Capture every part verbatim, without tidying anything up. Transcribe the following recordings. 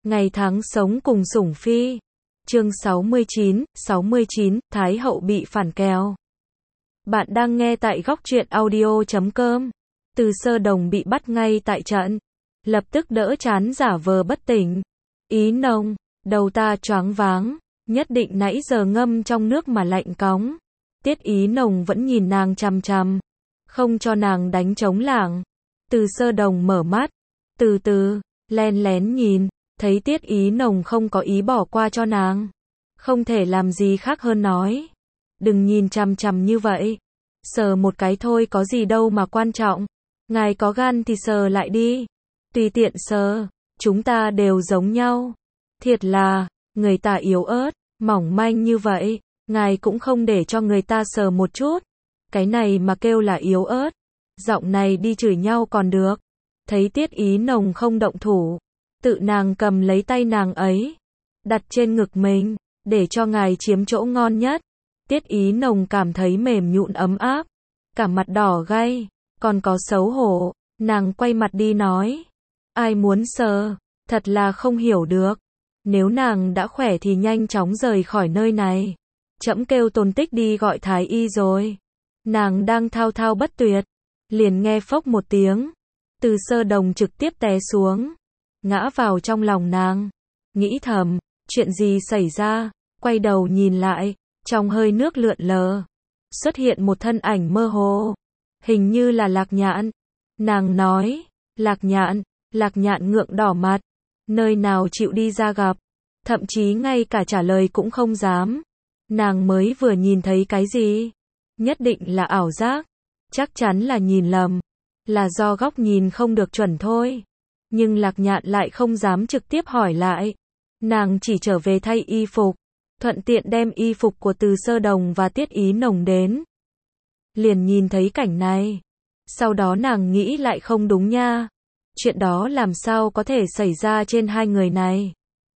Ngày tháng sống cùng sủng phi. Chương sáu mươi chín, sáu mươi chín, Thái hậu bị phản kèo. Bạn đang nghe tại góc truyện audio chấm com. Từ Sơ Đồng bị bắt ngay tại trận. Lập tức đỡ chán giả vờ bất tỉnh. Ý nồng, đầu ta choáng váng, nhất định nãy giờ ngâm trong nước mà lạnh cóng. Tiết Ý Nồng vẫn nhìn nàng chằm chằm, không cho nàng đánh trống lảng. Từ Sơ Đồng mở mắt, từ từ, len lén nhìn, thấy Tiết Ý Nồng không có ý bỏ qua cho nàng. Không thể làm gì khác hơn nói. Đừng nhìn chằm chằm như vậy. Sờ một cái thôi có gì đâu mà quan trọng. Ngài có gan thì sờ lại đi. Tùy tiện sờ, chúng ta đều giống nhau. Thiệt là, người ta yếu ớt, mỏng manh như vậy, ngài cũng không để cho người ta sờ một chút. Cái này mà kêu là yếu ớt. Giọng này đi chửi nhau còn được. Thấy Tiết Ý Nồng không động thủ, tự nàng cầm lấy tay nàng ấy, đặt trên ngực mình, để cho ngài chiếm chỗ ngon nhất. Tiết Ý Nồng cảm thấy mềm nhũn ấm áp, cả mặt đỏ gay, còn có xấu hổ, nàng quay mặt đi nói, ai muốn sờ, thật là không hiểu được. Nếu nàng đã khỏe thì nhanh chóng rời khỏi nơi này. Trẫm kêu Tôn Tích đi gọi thái y rồi. Nàng đang thao thao bất tuyệt, liền nghe phốc một tiếng, Từ Sơ Đồng trực tiếp té xuống, ngã vào trong lòng nàng. Nghĩ thầm, chuyện gì xảy ra? Quay đầu nhìn lại, trong hơi nước lượn lờ, xuất hiện một thân ảnh mơ hồ, hình như là Lạc Nhạn. Nàng nói, Lạc Nhạn. Lạc Nhạn ngượng đỏ mặt, nơi nào chịu đi ra gặp, thậm chí ngay cả trả lời cũng không dám. Nàng mới vừa nhìn thấy cái gì? Nhất định là ảo giác, chắc chắn là nhìn lầm, là do góc nhìn không được chuẩn thôi. Nhưng Lạc Nhạn lại không dám trực tiếp hỏi lại. Nàng chỉ trở về thay y phục, thuận tiện đem y phục của Từ Sơ Đồng và Tiết Ý Nồng đến. Liền nhìn thấy cảnh này. Sau đó nàng nghĩ lại không đúng nha. Chuyện đó làm sao có thể xảy ra trên hai người này?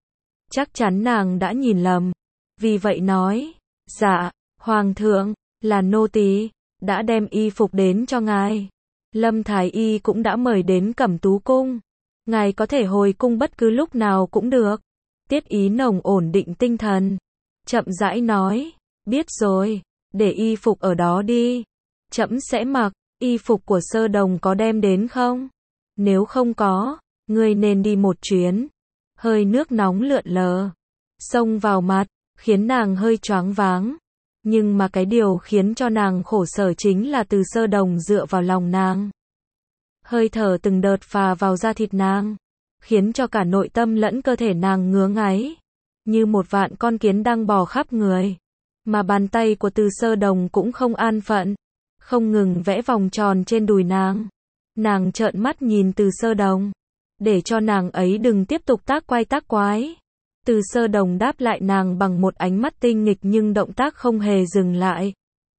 Chắc chắn nàng đã nhìn lầm. Vì vậy nói, dạ, Hoàng thượng, là nô tỳ đã đem y phục đến cho ngài. Lâm Thái Y cũng đã mời đến Cẩm Tú Cung. Ngài có thể hồi cung bất cứ lúc nào cũng được. Tiết Ý Nồng ổn định tinh thần, chậm rãi nói, biết rồi, để y phục ở đó đi. Trẫm sẽ mặc. Y phục của Sơ Đồng có đem đến không? Nếu không có, ngươi nên đi một chuyến. Hơi nước nóng lượn lờ, xông vào mặt, khiến nàng hơi choáng váng. Nhưng mà cái điều khiến cho nàng khổ sở chính là Từ Sơ Đồng dựa vào lòng nàng. Hơi thở từng đợt phà vào da thịt nàng, khiến cho cả nội tâm lẫn cơ thể nàng ngứa ngáy, như một vạn con kiến đang bò khắp người. Mà bàn tay của Từ Sơ Đồng cũng không an phận, không ngừng vẽ vòng tròn trên đùi nàng. Nàng trợn mắt nhìn Từ Sơ Đồng, để cho nàng ấy đừng tiếp tục tác quái tác quái. Từ Sơ Đồng đáp lại nàng bằng một ánh mắt tinh nghịch nhưng động tác không hề dừng lại.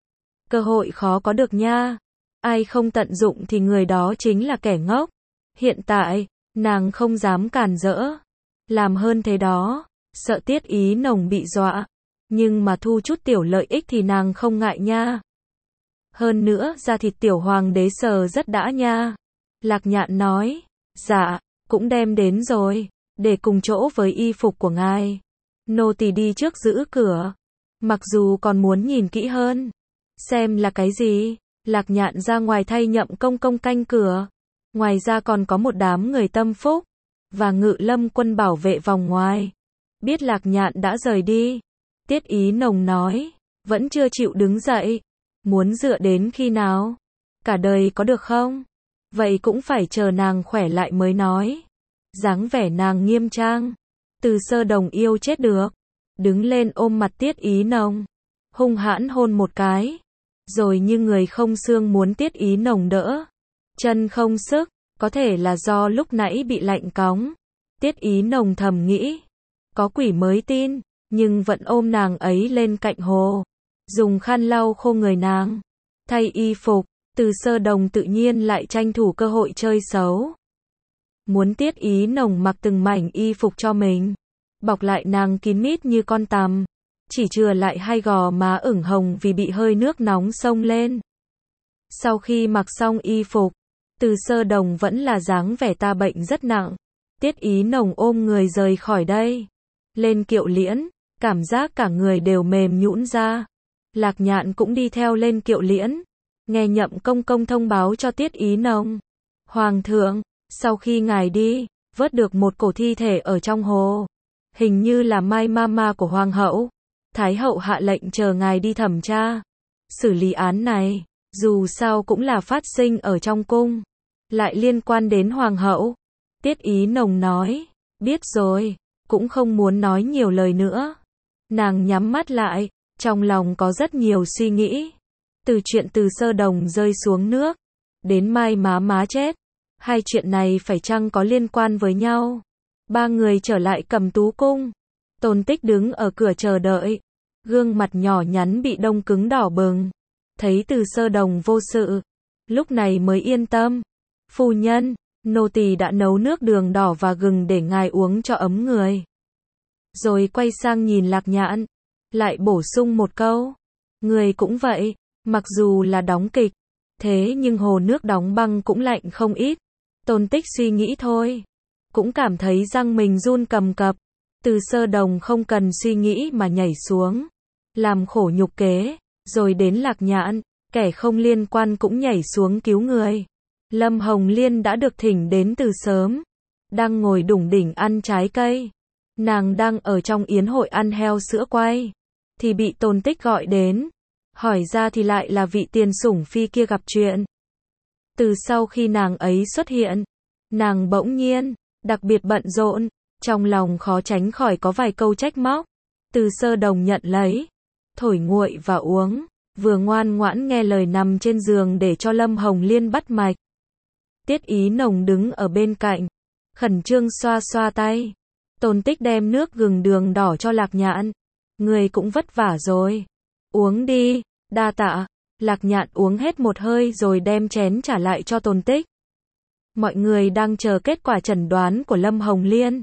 Cơ hội khó có được nha. Ai không tận dụng thì người đó chính là kẻ ngốc. Hiện tại, nàng không dám cản rỡ. Làm hơn thế đó, sợ Tiết Ý Nồng bị dọa. Nhưng mà thu chút tiểu lợi ích thì nàng không ngại nha. Hơn nữa, da thịt tiểu hoàng đế sờ rất đã nha. Lạc Nhạn nói, dạ, cũng đem đến rồi, để cùng chỗ với y phục của ngài. Nô tỳ đi trước giữ cửa. Mặc dù còn muốn nhìn kỹ hơn, xem là cái gì. Lạc Nhạn ra ngoài thay Nhậm Công Công canh cửa. Ngoài ra còn có một đám người tâm phúc và Ngự Lâm quân bảo vệ vòng ngoài. Biết Lạc Nhạn đã rời đi, Tiết Ý Nồng nói, vẫn chưa chịu đứng dậy. Muốn dựa đến khi nào? Cả đời có được không? Vậy cũng phải chờ nàng khỏe lại mới nói. Dáng vẻ nàng nghiêm trang. Từ Sơ Đồng yêu chết được. Đứng lên ôm mặt Tiết Ý Nồng, hung hãn hôn một cái. Rồi như người không xương muốn Tiết Ý Nồng đỡ. Chân không sức, có thể là do lúc nãy bị lạnh cóng. Tiết Ý Nồng thầm nghĩ, có quỷ mới tin, nhưng vẫn ôm nàng ấy lên cạnh hồ. Dùng khăn lau khô người nàng, thay y phục. Từ Sơ Đồng tự nhiên lại tranh thủ cơ hội chơi xấu. Muốn Tiết Ý Nồng mặc từng mảnh y phục cho mình, bọc lại nàng kín mít như con tằm, chỉ chừa lại hai gò má ửng hồng vì bị hơi nước nóng xông lên. Sau khi mặc xong y phục, Từ Sơ Đồng vẫn là dáng vẻ ta bệnh rất nặng. Tiết Ý Nồng ôm người rời khỏi đây. Lên kiệu liễn, cảm giác cả người đều mềm nhũn ra. Lạc Nhạn cũng đi theo lên kiệu liễn. Nghe Nhậm Công Công thông báo cho Tiết Ý Nồng. Hoàng thượng, sau khi ngài đi, vớt được một cổ thi thể ở trong hồ. Hình như là Mai Mama của Hoàng hậu. Thái hậu hạ lệnh chờ ngài đi thẩm tra. Xử lý án này, dù sao cũng là phát sinh ở trong cung. Lại liên quan đến Hoàng hậu. Tiết Ý Nồng nói, biết rồi, cũng không muốn nói nhiều lời nữa. Nàng nhắm mắt lại, trong lòng có rất nhiều suy nghĩ. Từ chuyện Từ Sơ Đồng rơi xuống nước, đến Mai má má chết. Hai chuyện này phải chăng có liên quan với nhau? Ba người trở lại Cẩm Tú cung. Tôn Tích đứng ở cửa chờ đợi. Gương mặt nhỏ nhắn bị đông cứng đỏ bừng. Thấy Từ Sơ Đồng vô sự. Lúc này mới yên tâm. Phu nhân, nô tỳ đã nấu nước đường đỏ và gừng để ngài uống cho ấm người. Rồi quay sang nhìn Lạc Nhạn. Lại bổ sung một câu. Người cũng vậy, mặc dù là đóng kịch. Thế nhưng hồ nước đóng băng cũng lạnh không ít. Tôn Tích suy nghĩ thôi. Cũng cảm thấy răng mình run cầm cập. Từ Sơ Đồng không cần suy nghĩ mà nhảy xuống. Làm khổ nhục kế. Rồi đến Lạc Nhạn. Kẻ không liên quan cũng nhảy xuống cứu người. Lâm Hồng Liên đã được thỉnh đến từ sớm. Đang ngồi đủng đỉnh ăn trái cây. Nàng đang ở trong yến hội ăn heo sữa quay. Thì bị Tôn Tích gọi đến. Hỏi ra thì lại là vị tiền sủng phi kia gặp chuyện. Từ sau khi nàng ấy xuất hiện, nàng bỗng nhiên, đặc biệt bận rộn, trong lòng khó tránh khỏi có vài câu trách móc. Từ Sơ Đồng nhận lấy, thổi nguội và uống, vừa ngoan ngoãn nghe lời nằm trên giường để cho Lâm Hồng Liên bắt mạch. Tiết Ý Nồng đứng ở bên cạnh, khẩn trương xoa xoa tay. Tôn Tích đem nước gừng đường đỏ cho Lạc Nhạn. Người cũng vất vả rồi. Uống đi, đa tạ. Lạc Nhạn uống hết một hơi rồi đem chén trả lại cho Tôn Tích. Mọi người đang chờ kết quả chẩn đoán của Lâm Hồng Liên.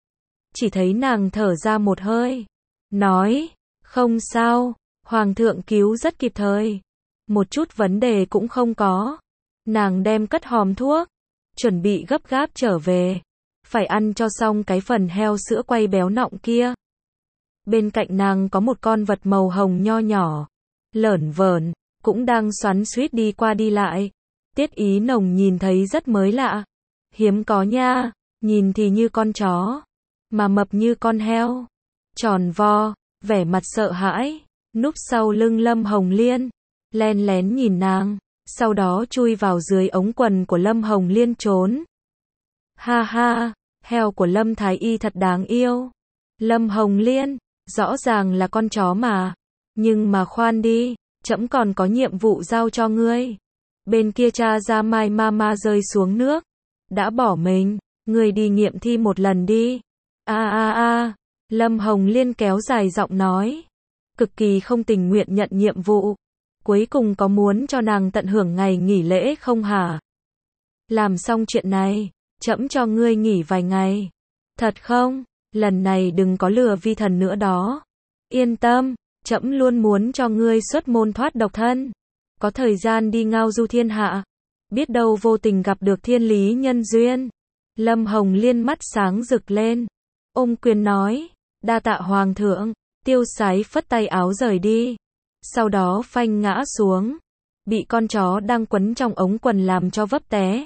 Chỉ thấy nàng thở ra một hơi. Nói, không sao, Hoàng thượng cứu rất kịp thời. Một chút vấn đề cũng không có. Nàng đem cất hòm thuốc. Chuẩn bị gấp gáp trở về. Phải ăn cho xong cái phần heo sữa quay béo nọng kia. Bên cạnh nàng có một con vật màu hồng nho nhỏ. Lởn vởn. Cũng đang xoắn xuýt đi qua đi lại. Tiết Ý Nồng nhìn thấy rất mới lạ. Hiếm có nha, nhìn thì như con chó, mà mập như con heo. Tròn vo, vẻ mặt sợ hãi, núp sau lưng Lâm Hồng Liên, len lén nhìn nàng, sau đó chui vào dưới ống quần của Lâm Hồng Liên trốn. Ha ha, heo của Lâm Thái Y thật đáng yêu. Lâm Hồng Liên, rõ ràng là con chó mà. Nhưng mà khoan đi. Trẫm còn có nhiệm vụ giao cho ngươi. Bên kia cha ra Mai Mama rơi xuống nước. Đã bỏ mình. Ngươi đi nghiệm thi một lần đi. A a a. Lâm Hồng Liên kéo dài giọng nói. Cực kỳ không tình nguyện nhận nhiệm vụ. Cuối cùng có muốn cho nàng tận hưởng ngày nghỉ lễ không hả? Làm xong chuyện này, trẫm cho ngươi nghỉ vài ngày. Thật không? Lần này đừng có lừa vi thần nữa đó. Yên tâm. Trẫm luôn muốn cho ngươi xuất môn thoát độc thân. Có thời gian đi ngao du thiên hạ. Biết đâu vô tình gặp được thiên lý nhân duyên. Lâm Hồng Liên mắt sáng rực lên. Ôm quyền nói. Đa tạ Hoàng thượng. Tiêu Sái phất tay áo rời đi. Sau đó phanh ngã xuống. Bị con chó đang quấn trong ống quần làm cho vấp té.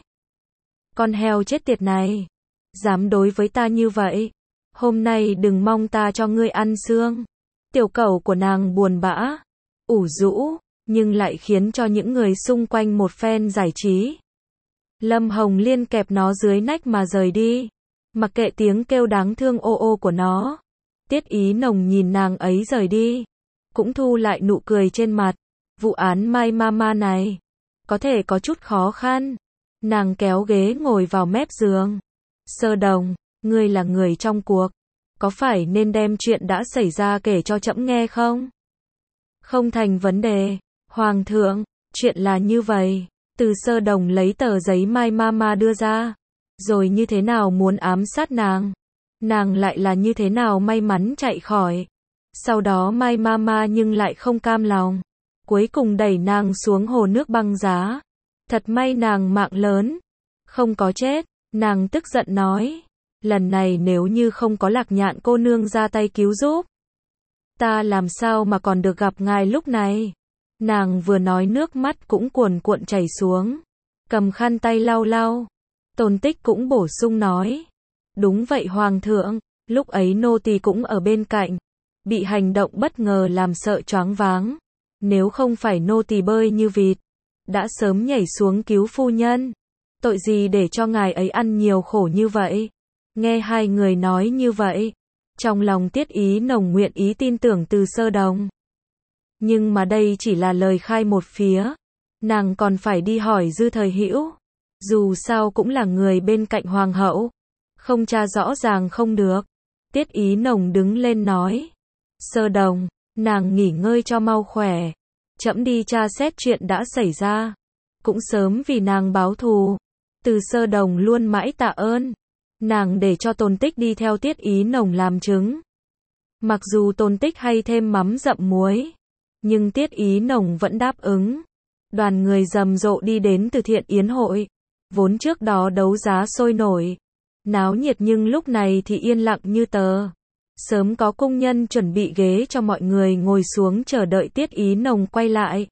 Con heo chết tiệt này. Dám đối với ta như vậy. Hôm nay đừng mong ta cho ngươi ăn xương. Tiểu cẩu của nàng buồn bã, ủ rũ, nhưng lại khiến cho những người xung quanh một phen giải trí. Lâm Hồng Liên kẹp nó dưới nách mà rời đi, mặc kệ tiếng kêu đáng thương ô ô của nó. Tiết Ý Nồng nhìn nàng ấy rời đi, cũng thu lại nụ cười trên mặt. Vụ án Mai Mama này, có thể có chút khó khăn. Nàng kéo ghế ngồi vào mép giường. Sơ Đồng, ngươi là người trong cuộc. Có phải nên đem chuyện đã xảy ra kể cho trẫm nghe không? Không thành vấn đề. Hoàng thượng, chuyện là như vậy. Từ Sơ Đồng lấy tờ giấy Mai Mama đưa ra. Rồi như thế nào muốn ám sát nàng. Nàng lại là như thế nào may mắn chạy khỏi. Sau đó Mai Mama nhưng lại không cam lòng. Cuối cùng đẩy nàng xuống hồ nước băng giá. Thật may nàng mạng lớn. Không có chết. Nàng tức giận nói. lần này nếu như không có Lạc Nhạn cô nương ra tay cứu giúp, ta làm sao mà còn được gặp ngài lúc này. Nàng vừa nói nước mắt cũng cuồn cuộn chảy xuống, cầm khăn tay lau lau. Tôn Tích cũng bổ sung nói, đúng vậy hoàng thượng, lúc ấy nô tỳ cũng ở bên cạnh, bị hành động bất ngờ làm sợ choáng váng, nếu không phải nô tỳ bơi như vịt, đã sớm nhảy xuống cứu phu nhân. Tội gì để cho ngài ấy ăn nhiều khổ như vậy. Nghe hai người nói như vậy, trong lòng Tiết Ý Nồng nguyện ý tin tưởng Từ Sơ Đồng. Nhưng mà đây chỉ là lời khai một phía, nàng còn phải đi hỏi Dư Thời Hữu, dù sao cũng là người bên cạnh hoàng hậu, không tra rõ ràng không được. Tiết Ý Nồng đứng lên nói, Sơ Đồng, nàng nghỉ ngơi cho mau khỏe, trẫm đi tra xét chuyện đã xảy ra, cũng sớm vì nàng báo thù. Từ Sơ Đồng luôn mãi tạ ơn, nàng để cho Tôn Tích đi theo Tiết Ý Nồng làm chứng. Mặc dù Tôn Tích hay thêm mắm dặm muối, nhưng Tiết Ý Nồng vẫn đáp ứng. Đoàn người rầm rộ đi đến từ thiện yến hội, vốn trước đó đấu giá sôi nổi, náo nhiệt, nhưng lúc này thì yên lặng như tờ. Sớm có cung nhân chuẩn bị ghế cho mọi người ngồi xuống chờ đợi Tiết Ý Nồng quay lại.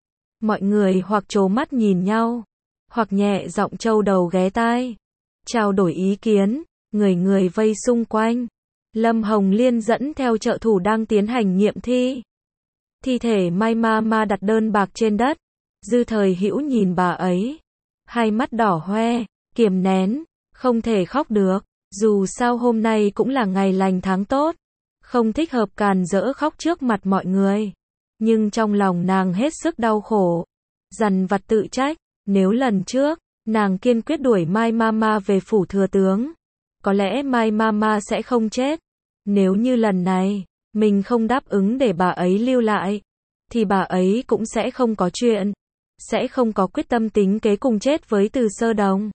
Mọi người hoặc trố mắt nhìn nhau, hoặc nhẹ giọng trâu đầu ghé tai, trao đổi ý kiến, người người vây xung quanh. Lâm Hồng Liên dẫn theo trợ thủ đang tiến hành nghiệm thi. Thi thể Mai Ma Ma đặt đơn bạc trên đất. Dư Thời Hữu nhìn bà ấy, hai mắt đỏ hoe, kiềm nén, không thể khóc được. Dù sao hôm nay cũng là ngày lành tháng tốt, không thích hợp càn rỡ khóc trước mặt mọi người. Nhưng trong lòng nàng hết sức đau khổ, dằn vặt tự trách. Nếu lần trước, nàng kiên quyết đuổi Mai Ma Ma về phủ thừa tướng, có lẽ Mai Ma Ma sẽ không chết. Nếu như lần này, mình không đáp ứng để bà ấy lưu lại, thì bà ấy cũng sẽ không có chuyện, sẽ không có quyết tâm tính kế cùng chết với Từ Sơ Đồng.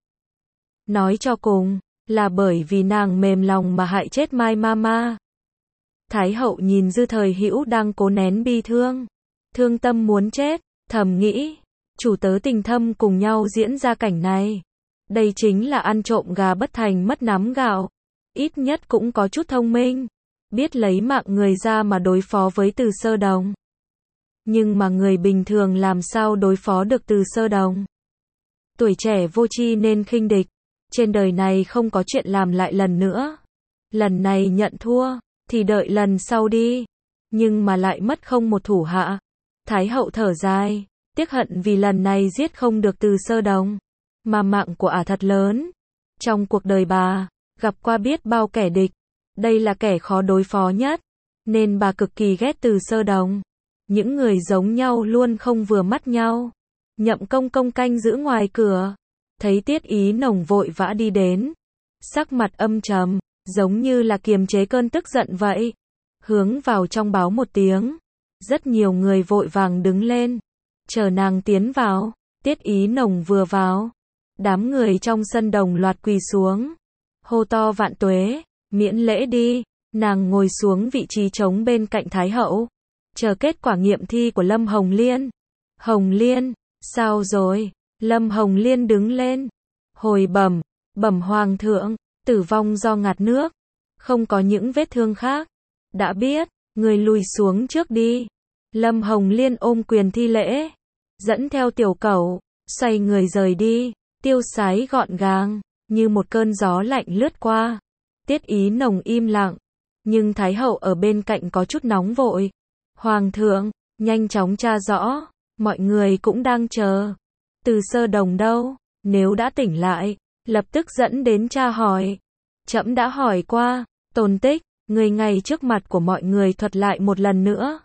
Nói cho cùng, là bởi vì nàng mềm lòng mà hại chết Mai Ma Ma. Thái hậu nhìn Dư Thời Hữu đang cố nén bi thương, thương tâm muốn chết, thầm nghĩ, chủ tớ tình thâm cùng nhau diễn ra cảnh này. Đây chính là ăn trộm gà bất thành mất nắm gạo, ít nhất cũng có chút thông minh, biết lấy mạng người ra mà đối phó với Từ Sơ Đồng. Nhưng mà người bình thường làm sao đối phó được Từ Sơ Đồng? Tuổi trẻ vô tri nên khinh địch, trên đời này không có chuyện làm lại lần nữa. Lần này nhận thua, thì đợi lần sau đi. Nhưng mà lại mất không một thủ hạ. Thái hậu thở dài, tiếc hận vì lần này giết không được Từ Sơ Đồng. Mà mạng của ả thật lớn. Trong cuộc đời bà, gặp qua biết bao kẻ địch. Đây là kẻ khó đối phó nhất. Nên bà cực kỳ ghét Từ Sơ Đồng. Những người giống nhau luôn không vừa mắt nhau. Nhậm Công Công canh giữ ngoài cửa, thấy Tiết Ý Nồng vội vã đi đến, sắc mặt âm trầm, giống như là kiềm chế cơn tức giận vậy, hướng vào trong báo một tiếng. Rất nhiều người vội vàng đứng lên, chờ nàng tiến vào. Tiết Ý Nồng vừa vào, đám người trong sân đồng loạt quỳ xuống, hô to vạn tuế, miễn lễ đi. Nàng ngồi xuống vị trí trống bên cạnh Thái hậu, chờ kết quả nghiệm thi của Lâm Hồng Liên. Hồng Liên, sao rồi? Lâm Hồng Liên đứng lên, hồi bẩm, bẩm hoàng thượng, tử vong do ngạt nước, không có những vết thương khác. Đã biết, người lùi xuống trước đi. Lâm Hồng Liên ôm quyền thi lễ, dẫn theo tiểu cẩu, xoay người rời đi, tiêu sái gọn gàng, như một cơn gió lạnh lướt qua. Tiết Ý Nồng im lặng, nhưng Thái hậu ở bên cạnh có chút nóng vội. Hoàng thượng, nhanh chóng tra rõ, mọi người cũng đang chờ. Từ Sơ Đồng đâu? Nếu đã tỉnh lại, lập tức dẫn đến tra hỏi. Trẫm đã hỏi qua. Tôn Tích, người ngay trước mặt của mọi người thuật lại một lần nữa.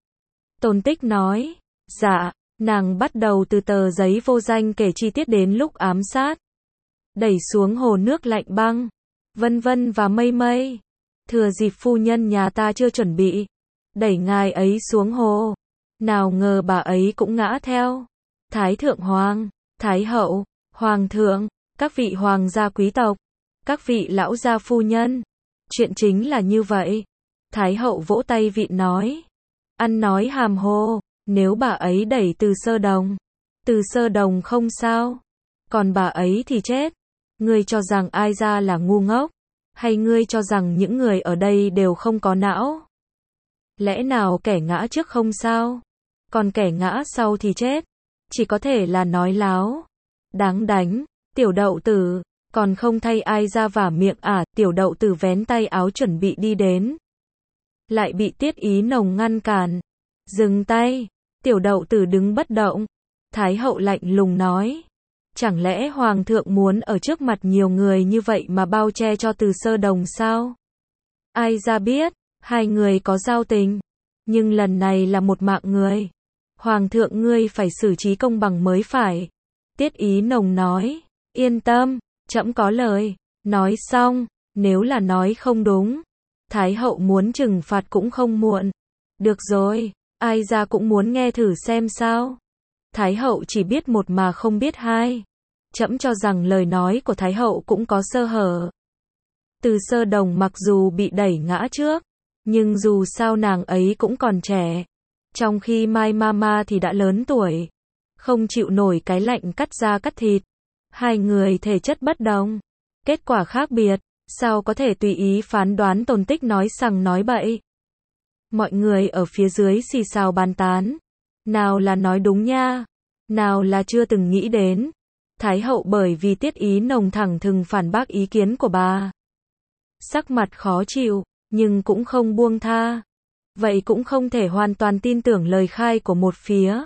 Tôn Tích nói, dạ. Nàng bắt đầu từ tờ giấy vô danh kể chi tiết đến lúc ám sát, đẩy xuống hồ nước lạnh băng, vân vân và mây mây. Thừa dịp phu nhân nhà ta chưa chuẩn bị, đẩy ngài ấy xuống hồ. Nào ngờ bà ấy cũng ngã theo. Thái thượng hoàng, thái hậu, hoàng thượng, các vị hoàng gia quý tộc, các vị lão gia phu nhân. Chuyện chính là như vậy. Thái hậu vỗ tay vịn nói. Ăn nói hàm hồ, nếu bà ấy đẩy Từ Sơ Đồng, Từ Sơ Đồng không sao, còn bà ấy thì chết. Ngươi cho rằng ai ra là ngu ngốc, Hay ngươi cho rằng những người ở đây đều không có não? Lẽ nào kẻ ngã trước không sao? Còn kẻ ngã sau thì chết. Chỉ có thể là nói láo. Đáng đánh, tiểu đậu tử, còn không thay ai ra vả miệng à? Tiểu đậu tử vén tay áo chuẩn bị đi đến. Lại bị Tiết Ý Nồng ngăn cản. Dừng tay, tiểu đậu tử đứng bất động. Thái hậu lạnh lùng nói. Chẳng lẽ hoàng thượng muốn ở trước mặt nhiều người như vậy mà bao che cho Từ Sơ Đồng sao? Ai ra biết, hai người có giao tình. Nhưng lần này là một mạng người. Hoàng thượng ngươi phải xử trí công bằng mới phải. Tiết Ý Nồng nói. Yên tâm, trẫm có lời. Nói xong, nếu là nói không đúng, Thái hậu muốn trừng phạt cũng không muộn. Được rồi, ai ra cũng muốn nghe thử xem sao. Thái hậu chỉ biết một mà không biết hai. Trẫm cho rằng lời nói của Thái hậu cũng có sơ hở. Từ Sơ Đồng mặc dù bị đẩy ngã trước, nhưng dù sao nàng ấy cũng còn trẻ. Trong khi Mai Mama thì đã lớn tuổi, không chịu nổi cái lạnh cắt da cắt thịt. Hai người thể chất bất đồng, kết quả khác biệt, sao có thể tùy ý phán đoán. Tôn Tích nói sằng nói bậy. Mọi người ở phía dưới xì xào bàn tán. Nào là nói đúng nha, nào là chưa từng nghĩ đến. Thái hậu bởi vì Tiết Ý Nồng thẳng thừng phản bác ý kiến của bà. Sắc mặt khó chịu, nhưng cũng không buông tha. Vậy cũng không thể hoàn toàn tin tưởng lời khai của một phía.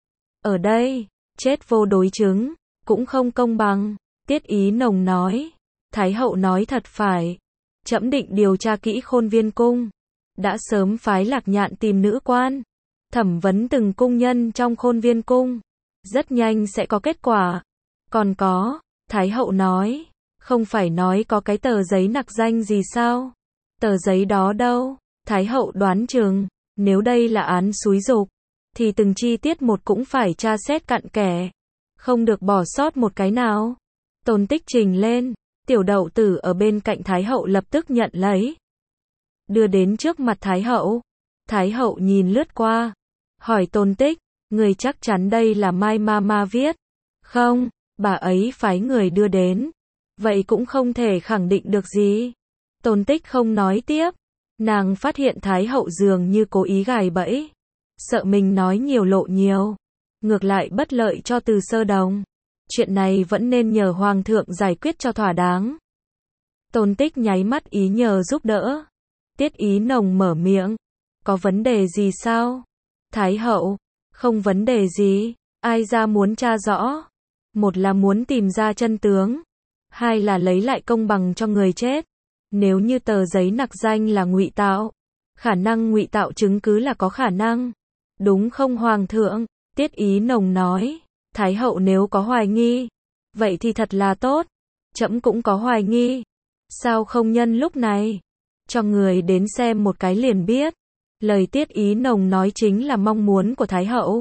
Ở đây, chết vô đối chứng, cũng không công bằng. Tiết Ý Nồng nói. Thái hậu nói thật phải. Trẫm định điều tra kỹ Khôn Viên Cung. Đã sớm phái Lạc Nhạn tìm nữ quan. Thẩm vấn từng cung nhân trong Khôn Viên Cung. Rất nhanh sẽ có kết quả. Còn có, Thái hậu nói. Không phải nói có cái tờ giấy nặc danh gì sao? Tờ giấy đó đâu? Thái hậu đoán chừng, nếu đây là án xúi giục, thì từng chi tiết một cũng phải tra xét cặn kẽ. Không được bỏ sót một cái nào. Tôn Tích trình lên, tiểu đậu tử ở bên cạnh Thái hậu lập tức nhận lấy. Đưa đến trước mặt Thái hậu. Thái hậu nhìn lướt qua. Hỏi Tôn Tích, người chắc chắn đây là Mai Mama viết? Không, bà ấy phái người đưa đến. Vậy cũng không thể khẳng định được gì. Tôn Tích không nói tiếp. Nàng phát hiện Thái hậu dường như cố ý gài bẫy. Sợ mình nói nhiều lộ nhiều. Ngược lại bất lợi cho Từ Sơ Đồng. Chuyện này vẫn nên nhờ Hoàng thượng giải quyết cho thỏa đáng. Tôn Tích nháy mắt ý nhờ giúp đỡ. Tiết Ý Nồng mở miệng. Có vấn đề gì sao? Thái hậu. Không vấn đề gì. Ai ra muốn tra rõ. Một là muốn tìm ra chân tướng. Hai là lấy lại công bằng cho người chết. Nếu như tờ giấy nặc danh là ngụy tạo, khả năng ngụy tạo chứng cứ là có khả năng. Đúng không Hoàng thượng? Tiết Ý Nồng nói. Thái hậu nếu có hoài nghi, vậy thì thật là tốt. Trẫm cũng có hoài nghi. Sao không nhân lúc này cho người đến xem một cái liền biết. Lời Tiết Ý Nồng nói chính là mong muốn của Thái hậu.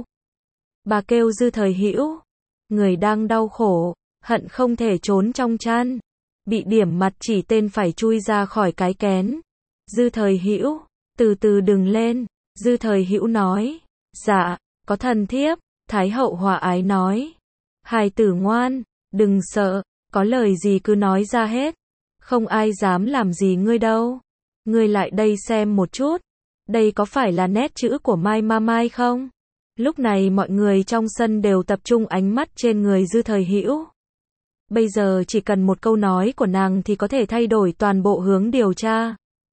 Bà kêu Dư Thời Hữu, người đang đau khổ, hận không thể trốn trong chăn, bị điểm mặt chỉ tên phải chui ra khỏi cái kén. Dư Thời Hữu, từ từ đừng lên. Dư Thời Hữu nói. Dạ, có thần thiếp. Thái hậu hòa ái nói. Hài tử ngoan, đừng sợ, có lời gì cứ nói ra hết. Không ai dám làm gì ngươi đâu. Ngươi lại đây xem một chút. Đây có phải là nét chữ của Mai Mai không? Lúc này mọi người trong sân đều tập trung ánh mắt trên người Dư Thời Hữu. Bây giờ chỉ cần một câu nói của nàng thì có thể thay đổi toàn bộ hướng điều tra.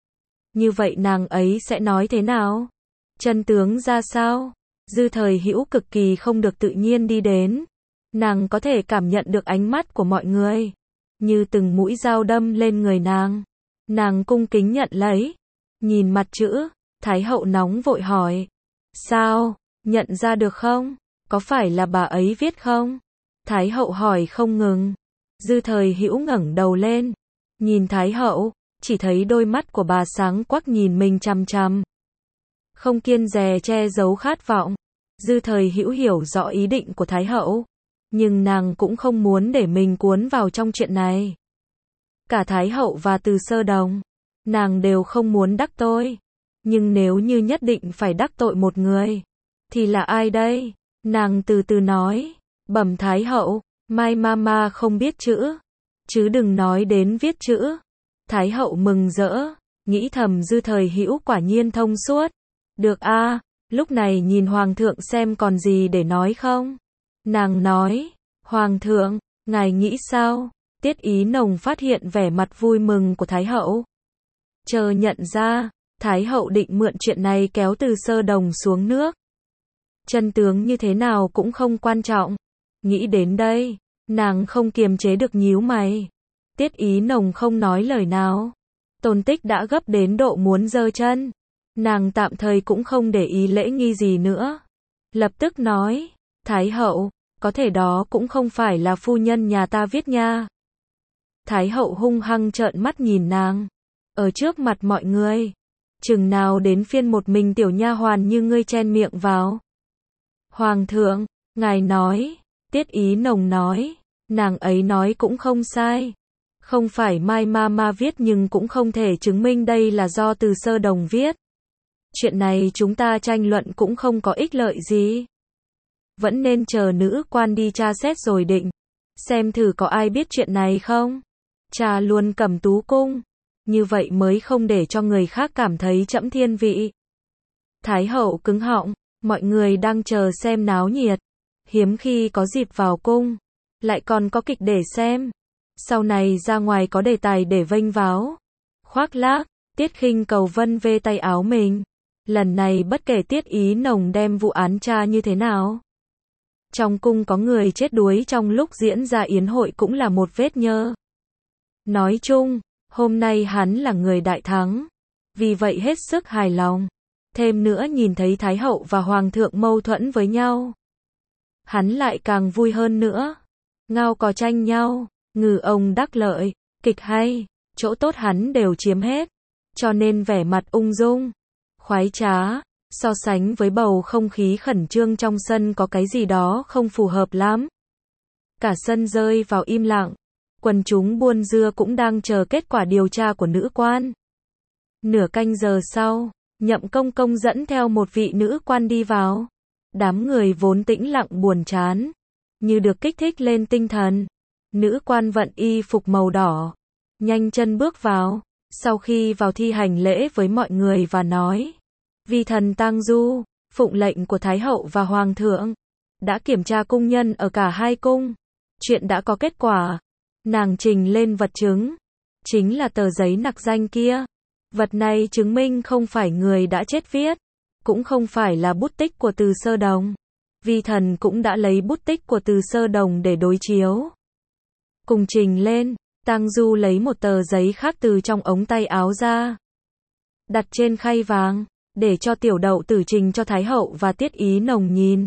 Như vậy nàng ấy sẽ nói thế nào? Chân tướng ra sao? Dư Thời Hữu cực kỳ không được tự nhiên đi đến. Nàng có thể cảm nhận được ánh mắt của mọi người, như từng mũi dao đâm lên người nàng. Nàng cung kính nhận lấy. Nhìn mặt chữ, Thái hậu nóng vội hỏi. Sao? Nhận ra được không? Có phải là bà ấy viết không? Thái hậu hỏi không ngừng. Dư Thời Hữu ngẩng đầu lên. Nhìn Thái hậu, chỉ thấy đôi mắt của bà sáng quắc nhìn mình chằm chằm. Không kiêng dè che giấu khát vọng. Dư Thời Hữu hiểu rõ ý định của Thái hậu. Nhưng nàng cũng không muốn để mình cuốn vào trong chuyện này. Cả Thái hậu và Từ Sơ Đồng, nàng đều không muốn đắc tội. Nhưng nếu như nhất định phải đắc tội một người, thì là ai đây? Nàng từ từ nói. Bẩm Thái hậu, Mai Mama không biết chữ. Chứ đừng nói đến viết chữ. Thái hậu mừng rỡ, nghĩ thầm Dư Thời Hữu quả nhiên thông suốt. Được a, lúc này nhìn Hoàng thượng xem còn gì để nói không? Nàng nói, Hoàng thượng, ngài nghĩ sao? Tiết Ý Nồng phát hiện vẻ mặt vui mừng của Thái hậu. Chờ nhận ra, Thái hậu định mượn chuyện này kéo Từ Sơ Đồng xuống nước. Chân tướng như thế nào cũng không quan trọng. Nghĩ đến đây, nàng không kiềm chế được nhíu mày. Tiết Ý Nồng không nói lời nào. Tôn Tích đã gấp đến độ muốn giơ chân. Nàng tạm thời cũng không để ý lễ nghi gì nữa. Lập tức nói, Thái hậu, có thể đó cũng không phải là phu nhân nhà ta viết nha. Thái hậu hung hăng trợn mắt nhìn nàng. Ở trước mặt mọi người, chừng nào đến phiên một mình tiểu nha hoàn như ngươi chen miệng vào. Hoàng thượng, ngài nói, Tiết Ý Nồng nói, nàng ấy nói cũng không sai. Không phải Mai Mama viết nhưng cũng không thể chứng minh đây là do Từ Sơ Đồng viết. Chuyện này chúng ta tranh luận cũng không có ích lợi gì. Vẫn nên chờ nữ quan đi tra xét rồi định. Xem thử có ai biết chuyện này không? Tra luôn Cẩm Tú cung. Như vậy mới không để cho người khác cảm thấy trẫm thiên vị. Thái hậu cứng họng, mọi người đang chờ xem náo nhiệt. Hiếm khi có dịp vào cung, lại còn có kịch để xem. Sau này ra ngoài có đề tài để vênh váo. Khoác lác, Tiết Khinh cầu vân vê tay áo mình. Lần này bất kể Tiết Ý Nồng đem vụ án tra như thế nào. Trong cung có người chết đuối trong lúc diễn ra yến hội cũng là một vết nhơ. Nói chung, hôm nay hắn là người đại thắng. Vì vậy hết sức hài lòng. Thêm nữa nhìn thấy Thái hậu và Hoàng thượng mâu thuẫn với nhau. Hắn lại càng vui hơn nữa. Ngao cò tranh nhau, ngư ông đắc lợi, kịch hay, chỗ tốt hắn đều chiếm hết. Cho nên vẻ mặt ung dung, khoái trá, so sánh với bầu không khí khẩn trương trong sân có cái gì đó không phù hợp lắm. Cả sân rơi vào im lặng. Quần chúng buôn dưa cũng đang chờ kết quả điều tra của nữ quan. Nửa canh giờ sau, Nhậm Công Công dẫn theo một vị nữ quan đi vào. Đám người vốn tĩnh lặng buồn chán, như được kích thích lên tinh thần. Nữ quan vận y phục màu đỏ, nhanh chân bước vào. Sau khi vào thi hành lễ với mọi người và nói, vi thần Tang Du, phụng lệnh của Thái hậu và Hoàng thượng, đã kiểm tra cung nhân ở cả hai cung. Chuyện đã có kết quả. Nàng trình lên vật chứng, chính là tờ giấy nặc danh kia. Vật này chứng minh không phải người đã chết viết, cũng không phải là bút tích của Từ Sơ Đồng. Vi thần cũng đã lấy bút tích của Từ Sơ Đồng để đối chiếu. Cùng trình lên, Tang Du lấy một tờ giấy khác từ trong ống tay áo ra, đặt trên khay vàng, để cho Tiểu Đậu Tử trình cho Thái hậu và Tiết Ý Nồng nhìn.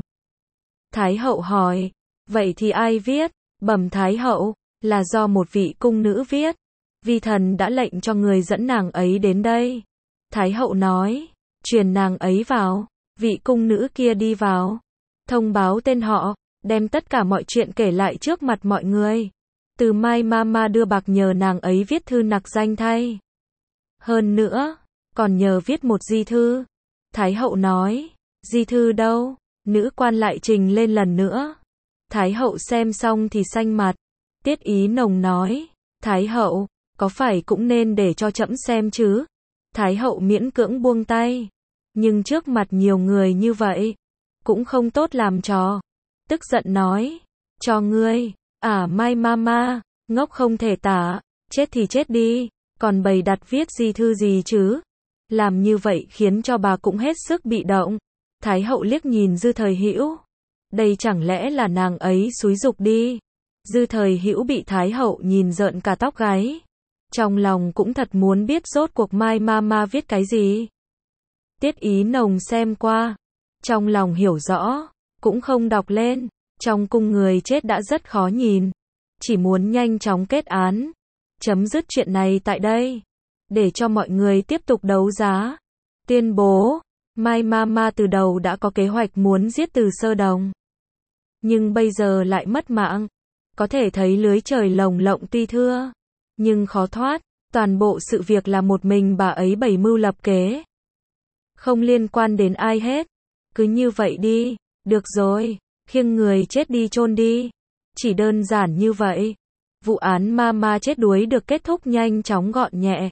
Thái hậu hỏi, vậy thì ai viết? Bẩm Thái hậu, là do một vị cung nữ viết. Vi thần đã lệnh cho người dẫn nàng ấy đến đây. Thái hậu nói, truyền nàng ấy vào. Vị cung nữ kia đi vào, thông báo tên họ, đem tất cả mọi chuyện kể lại trước mặt mọi người. Từ Mai Mama đưa bạc nhờ nàng ấy viết thư nặc danh thay. Hơn nữa, còn nhờ viết một di thư. Thái hậu nói, di thư đâu? Nữ quan lại trình lên lần nữa. Thái hậu xem xong thì xanh mặt. Tiết Ý Nồng nói, Thái hậu, có phải cũng nên để cho trẫm xem chứ? Thái hậu miễn cưỡng buông tay. Nhưng trước mặt nhiều người như vậy, cũng không tốt làm trò. Tức giận nói, cho ngươi, à Mai Mama, ngốc không thể tả, chết thì chết đi, còn bày đặt viết di thư gì chứ? Làm như vậy khiến cho bà cũng hết sức bị động. Thái hậu liếc nhìn Dư Thời Hữu. Đây chẳng lẽ là nàng ấy xúi giục đi? Dư Thời Hữu bị Thái hậu nhìn rợn cả tóc gáy. Trong lòng cũng thật muốn biết rốt cuộc Mai Mama viết cái gì. Tiết Ý Nồng xem qua, trong lòng hiểu rõ, cũng không đọc lên. Trong cung người chết đã rất khó nhìn, chỉ muốn nhanh chóng kết án, chấm dứt chuyện này tại đây, để cho mọi người tiếp tục đấu giá. Tuyên bố, Mai Mama từ đầu đã có kế hoạch muốn giết Từ Sơ Đồng, nhưng bây giờ lại mất mạng. Có thể thấy lưới trời lồng lộng tuy thưa, nhưng khó thoát. Toàn bộ sự việc là một mình bà ấy bày mưu lập kế, không liên quan đến ai hết. Cứ như vậy đi, được rồi, khiêng người chết đi chôn đi. Chỉ đơn giản như vậy. vụ án ma ma chết đuối được kết thúc nhanh chóng gọn nhẹ,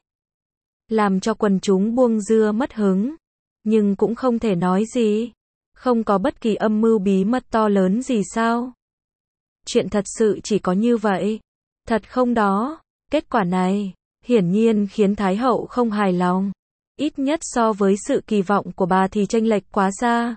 làm cho quần chúng buông dưa mất hứng, nhưng cũng không thể nói gì, không có bất kỳ âm mưu bí mật to lớn gì sao? Chuyện thật sự chỉ có như vậy, thật không đó? Kết quả này, hiển nhiên khiến Thái hậu không hài lòng, ít nhất so với sự kỳ vọng của bà thì chênh lệch quá xa.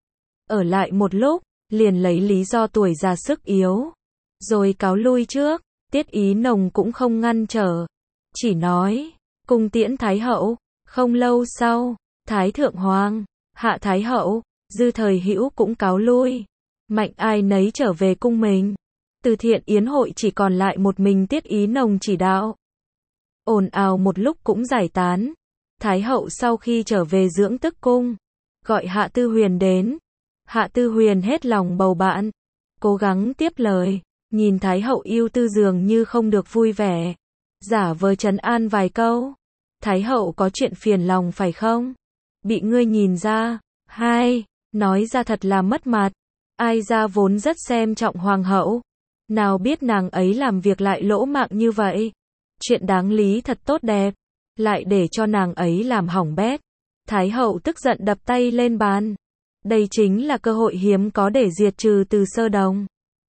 Ở lại một lúc, liền lấy lý do tuổi già sức yếu, rồi cáo lui trước. Tiết Ý Nồng cũng không ngăn trở, chỉ nói, cung tiễn Thái hậu. Không lâu sau, Thái Thượng Hoàng, Hạ Thái hậu, Dư Thời Hữu cũng cáo lui, mạnh ai nấy trở về cung mình. Từ thiện yến hội chỉ còn lại một mình Tiết Ý Nồng chỉ đạo. Ồn ào một lúc cũng giải tán. Thái hậu sau khi trở về dưỡng tức cung, gọi Hạ Tư Huyền đến. Hạ Tư Huyền hết lòng bầu bạn, cố gắng tiếp lời, nhìn Thái hậu yêu tư dường như không được vui vẻ, giả vờ trấn an vài câu. Thái hậu có chuyện phiền lòng phải không? Bị ngươi nhìn ra. Hai, nói ra thật là mất mặt. Ai ra vốn rất xem trọng hoàng hậu, nào biết nàng ấy làm việc lại lỗ mạng như vậy. Chuyện đáng lý thật tốt đẹp, lại để cho nàng ấy làm hỏng bét. Thái hậu tức giận đập tay lên bàn. Đây chính là cơ hội hiếm có để diệt trừ Từ Sơ Đồng.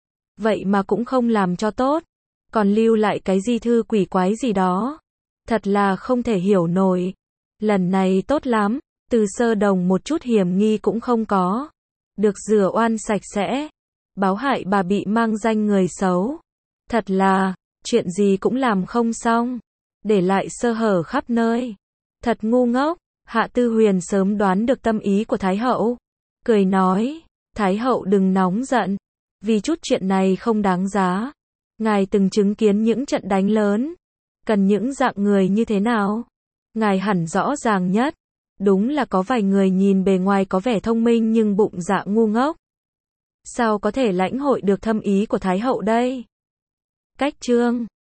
Vậy mà cũng không làm cho tốt, còn lưu lại cái di thư quỷ quái gì đó. Thật là không thể hiểu nổi. Lần này tốt lắm, Từ Sơ Đồng một chút hiểm nghi cũng không có, được rửa oan sạch sẽ. Báo hại bà bị mang danh người xấu. Thật là, chuyện gì cũng làm không xong, để lại sơ hở khắp nơi. Thật ngu ngốc. Hạ Tư Huyền sớm đoán được tâm ý của Thái hậu, cười nói, Thái hậu đừng nóng giận, vì chút chuyện này không đáng giá. Ngài từng chứng kiến những trận đánh lớn, cần những dạng người như thế nào? Ngài hẳn rõ ràng nhất. Đúng là có vài người nhìn bề ngoài có vẻ thông minh nhưng bụng dạ ngu ngốc. Sao có thể lãnh hội được thâm ý của Thái hậu đây? Cách chương